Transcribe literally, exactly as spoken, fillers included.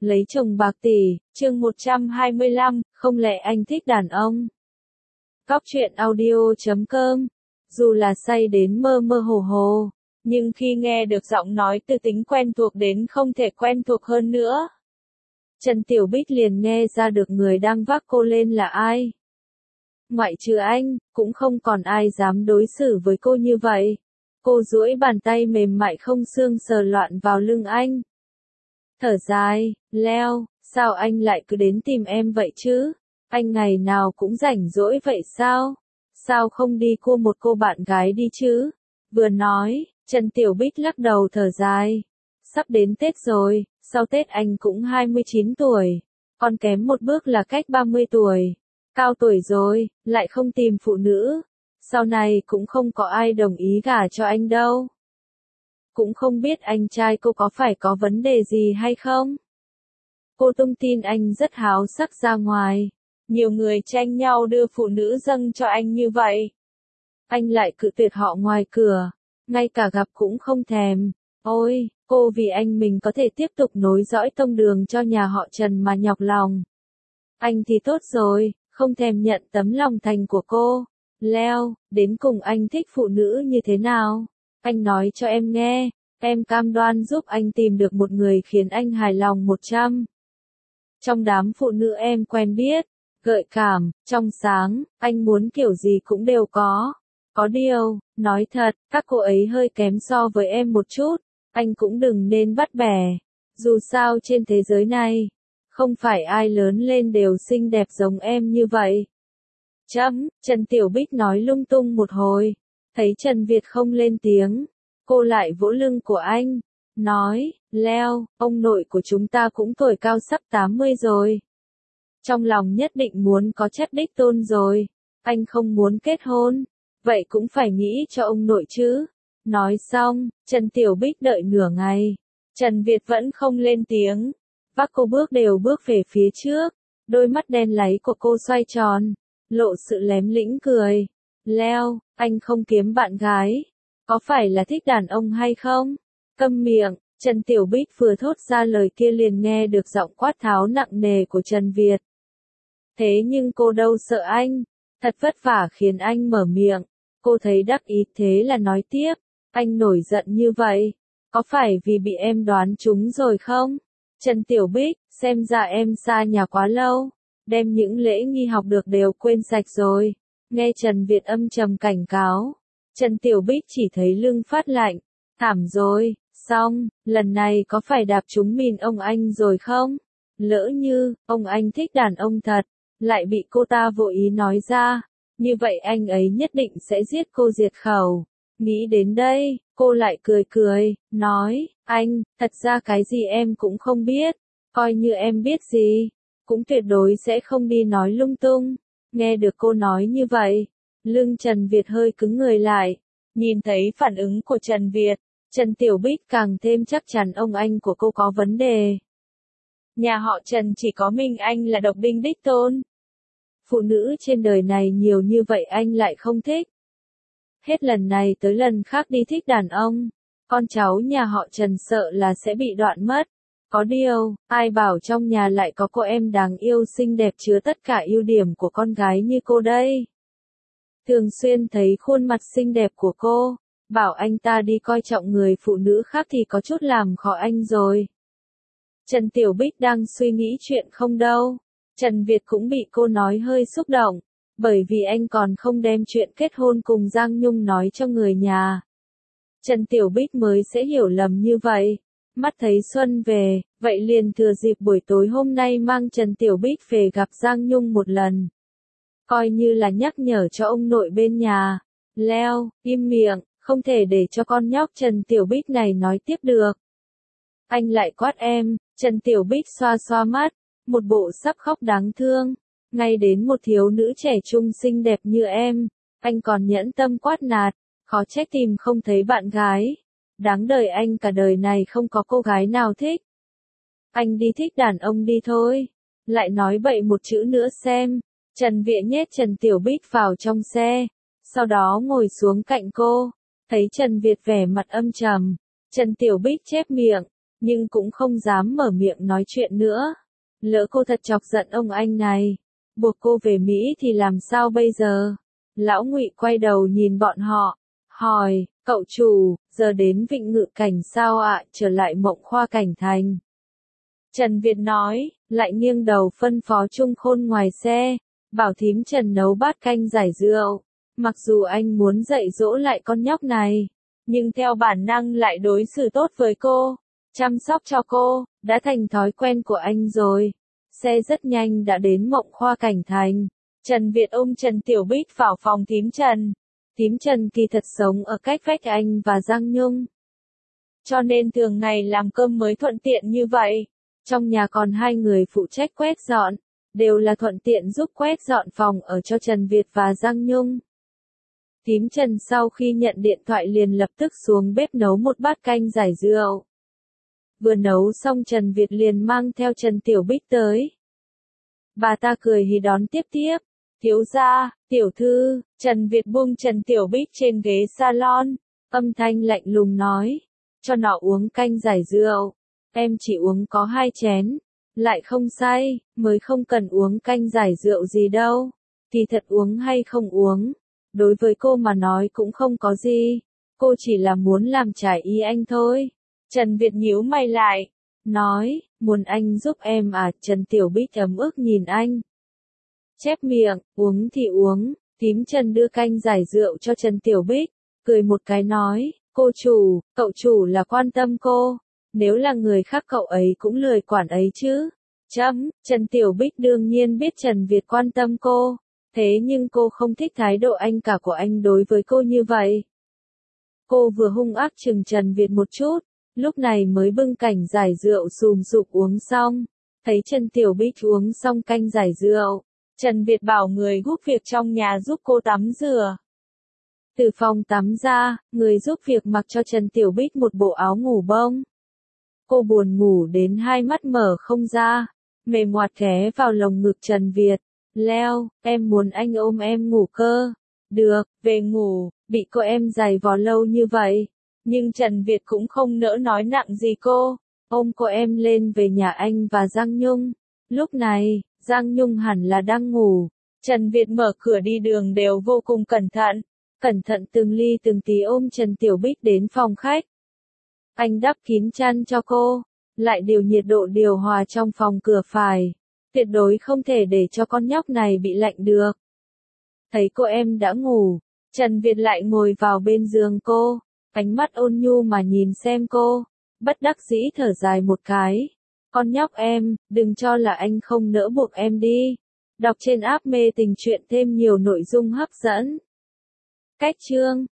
Lấy chồng bạc tỷ, chương một trăm hai mươi lăm, không lẽ anh thích đàn ông? Cóc truyện audio chấm com. Dù là say đến mơ mơ hồ hồ, nhưng khi nghe được giọng nói từ tính quen thuộc đến không thể quen thuộc hơn nữa, Trần Tiểu Bích liền nghe ra được người đang vác cô lên là ai. Ngoại trừ anh, cũng không còn ai dám đối xử với cô như vậy. Cô duỗi bàn tay mềm mại không xương sờ loạn vào lưng anh. Thở dài, Leo, sao anh lại cứ đến tìm em vậy chứ? Anh ngày nào cũng rảnh rỗi vậy sao? Sao không đi cua một cô bạn gái đi chứ? Vừa nói, Trần Tiểu Bích lắc đầu thở dài. Sắp đến Tết rồi, sau Tết anh cũng hai mươi chín tuổi. Còn kém một bước là cách ba mươi tuổi. Cao tuổi rồi, lại không tìm phụ nữ. Sau này cũng không có ai đồng ý gả cho anh đâu. Cũng không biết anh trai cô có phải có vấn đề gì hay không? Cô tung tin anh rất háo sắc ra ngoài. Nhiều người tranh nhau đưa phụ nữ dâng cho anh như vậy. Anh lại cự tuyệt họ ngoài cửa. Ngay cả gặp cũng không thèm. Ôi, cô vì anh mình có thể tiếp tục nối dõi tông đường cho nhà họ Trần mà nhọc lòng. Anh thì tốt rồi, không thèm nhận tấm lòng thành của cô. Leo, đến cùng anh thích phụ nữ như thế nào? Anh nói cho em nghe, em cam đoan giúp anh tìm được một người khiến anh hài lòng một trăm. Trong đám phụ nữ em quen biết, gợi cảm, trong sáng, anh muốn kiểu gì cũng đều có. Có điều, nói thật, các cô ấy hơi kém so với em một chút, anh cũng đừng nên bắt bẻ. Dù sao trên thế giới này, không phải ai lớn lên đều xinh đẹp giống em như vậy. Chấm, Trần Tiểu Bích nói lung tung một hồi. Thấy Trần Việt không lên tiếng, cô lại vỗ lưng của anh, nói, Leo, ông nội của chúng ta cũng tuổi cao sắp tám mươi rồi. Trong lòng nhất định muốn có chất đích tôn rồi, anh không muốn kết hôn, vậy cũng phải nghĩ cho ông nội chứ. Nói xong, Trần Tiểu Bích đợi nửa ngày, Trần Việt vẫn không lên tiếng, vác cô bước đều bước về phía trước, đôi mắt đen láy của cô xoay tròn, lộ sự lém lĩnh cười. Leo, anh không kiếm bạn gái, có phải là thích đàn ông hay không? Câm miệng, Trần Tiểu Bích vừa thốt ra lời kia liền nghe được giọng quát tháo nặng nề của Trần Việt. Thế nhưng cô đâu sợ anh, thật vất vả khiến anh mở miệng, cô thấy đắc ý thế là nói tiếp, anh nổi giận như vậy, có phải vì bị em đoán trúng rồi không? Trần Tiểu Bích, xem ra em xa nhà quá lâu, đem những lễ nghi học được đều quên sạch rồi. Nghe Trần Việt âm trầm cảnh cáo, Trần Tiểu Bích chỉ thấy lưng phát lạnh, thảm rồi, xong, lần này có phải đạp trúng mìn ông anh rồi không? Lỡ như, ông anh thích đàn ông thật, lại bị cô ta vô ý nói ra, như vậy anh ấy nhất định sẽ giết cô diệt khẩu. Nghĩ đến đây, cô lại cười cười, nói, anh, thật ra cái gì em cũng không biết, coi như em biết gì, cũng tuyệt đối sẽ không đi nói lung tung. Nghe được cô nói như vậy, lưng Trần Việt hơi cứng người lại, nhìn thấy phản ứng của Trần Việt, Trần Tiểu Bích càng thêm chắc chắn ông anh của cô có vấn đề. Nhà họ Trần chỉ có mình anh là độc đinh đích tôn. Phụ nữ trên đời này nhiều như vậy anh lại không thích. Hết lần này tới lần khác đi thích đàn ông, con cháu nhà họ Trần sợ là sẽ bị đoạn mất. Có điều, ai bảo trong nhà lại có cô em đáng yêu xinh đẹp chứa tất cả ưu điểm của con gái như cô đây. Thường xuyên thấy khuôn mặt xinh đẹp của cô, bảo anh ta đi coi trọng người phụ nữ khác thì có chút làm khó anh rồi. Trần Tiểu Bích đang suy nghĩ chuyện không đâu. Trần Việt cũng bị cô nói hơi xúc động, bởi vì anh còn không đem chuyện kết hôn cùng Giang Nhung nói cho người nhà. Trần Tiểu Bích mới sẽ hiểu lầm như vậy. Mắt thấy Xuân về, vậy liền thừa dịp buổi tối hôm nay mang Trần Tiểu Bích về gặp Giang Nhung một lần. Coi như là nhắc nhở cho ông nội bên nhà. Leo, im miệng, không thể để cho con nhóc Trần Tiểu Bích này nói tiếp được. Anh lại quát em. Trần Tiểu Bích xoa xoa mắt, một bộ sắp khóc đáng thương. Ngay đến một thiếu nữ trẻ trung xinh đẹp như em, anh còn nhẫn tâm quát nạt, khó trách tìm không thấy bạn gái. Đáng đời anh cả đời này không có cô gái nào thích. Anh đi thích đàn ông đi thôi. Lại nói bậy một chữ nữa xem. Trần Việt nhét Trần Tiểu Bích vào trong xe, sau đó ngồi xuống cạnh cô. Thấy Trần Việt vẻ mặt âm trầm, Trần Tiểu Bích chép miệng, nhưng cũng không dám mở miệng nói chuyện nữa. Lỡ cô thật chọc giận ông anh này, buộc cô về Mỹ thì làm sao bây giờ? Lão Ngụy quay đầu nhìn bọn họ, hỏi, cậu chủ, giờ đến Vịnh Ngự Cảnh sao ạ, trở lại Mộng Khoa Cảnh Thành. Trần Việt nói, lại nghiêng đầu phân phó Trung Khôn ngoài xe, bảo thím Trần nấu bát canh giải rượu. Mặc dù anh muốn dạy dỗ lại con nhóc này, nhưng theo bản năng lại đối xử tốt với cô, chăm sóc cho cô, đã thành thói quen của anh rồi. Xe rất nhanh đã đến Mộng Khoa Cảnh Thành. Trần Việt ôm Trần Tiểu Bích vào phòng thím Trần. Thím Trần kỳ thật sống ở cách vách anh và Giang Nhung, cho nên thường ngày làm cơm mới thuận tiện như vậy. Trong nhà còn hai người phụ trách quét dọn, đều là thuận tiện giúp quét dọn phòng ở cho Trần Việt và Giang Nhung. Thím Trần sau khi nhận điện thoại liền lập tức xuống bếp nấu một bát canh giải rượu. Vừa nấu xong Trần Việt liền mang theo Trần Tiểu Bích tới. Bà ta cười hí đón tiếp tiếp. Thiếu gia, tiểu thư, Trần Việt buông Trần Tiểu Bích trên ghế salon, âm thanh lạnh lùng nói, cho nó uống canh giải rượu. Em chỉ uống có hai chén, lại không say, mới không cần uống canh giải rượu gì đâu. Thì thật uống hay không uống, đối với cô mà nói cũng không có gì, cô chỉ là muốn làm trải ý anh thôi. Trần Việt nhíu mày lại, nói, muốn anh giúp em à? Trần Tiểu Bích ấm ức nhìn anh. Chép miệng, uống thì uống. Thím Trần đưa canh giải rượu cho Trần Tiểu Bích, cười một cái nói, cô chủ, cậu chủ là quan tâm cô, nếu là người khác cậu ấy cũng lười quản ấy chứ. Chấm, Trần Tiểu Bích đương nhiên biết Trần Việt quan tâm cô, thế nhưng cô không thích thái độ anh cả của anh đối với cô như vậy. Cô vừa hung ác chừng Trần Việt một chút, lúc này mới bưng cảnh giải rượu sùm sụp uống xong. Thấy Trần Tiểu Bích uống xong canh giải rượu, Trần Việt bảo người giúp việc trong nhà giúp cô tắm rửa. Từ phòng tắm ra, người giúp việc mặc cho Trần Tiểu Bích một bộ áo ngủ bông. Cô buồn ngủ đến hai mắt mở không ra, mềm ngoặt ghé vào lồng ngực Trần Việt. Leo, em muốn anh ôm em ngủ cơ. Được, về ngủ, bị cô em giày vò lâu như vậy. Nhưng Trần Việt cũng không nỡ nói nặng gì cô, ôm cô em lên về nhà anh và Giang Nhung. Lúc này, Giang Nhung hẳn là đang ngủ. Trần Việt mở cửa đi đường đều vô cùng cẩn thận, cẩn thận từng ly từng tí ôm Trần Tiểu Bích đến phòng khách. Anh đắp kín chăn cho cô, lại điều nhiệt độ điều hòa trong phòng cửa phải. Tuyệt đối không thể để cho con nhóc này bị lạnh được. Thấy cô em đã ngủ, Trần Việt lại ngồi vào bên giường cô, ánh mắt ôn nhu mà nhìn xem cô, bất đắc dĩ thở dài một cái. Con nhóc em, đừng cho là anh không nỡ buộc em đi. Đọc trên app Mê Tình Truyện thêm nhiều nội dung hấp dẫn. Cách chương